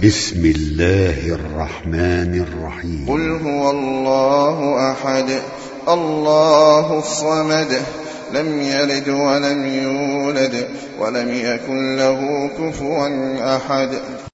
بسم الله الرحمن الرحيم. قل هو الله أحد الله الصمد لم يلد ولم يولد ولم يكن له كفوا أحد.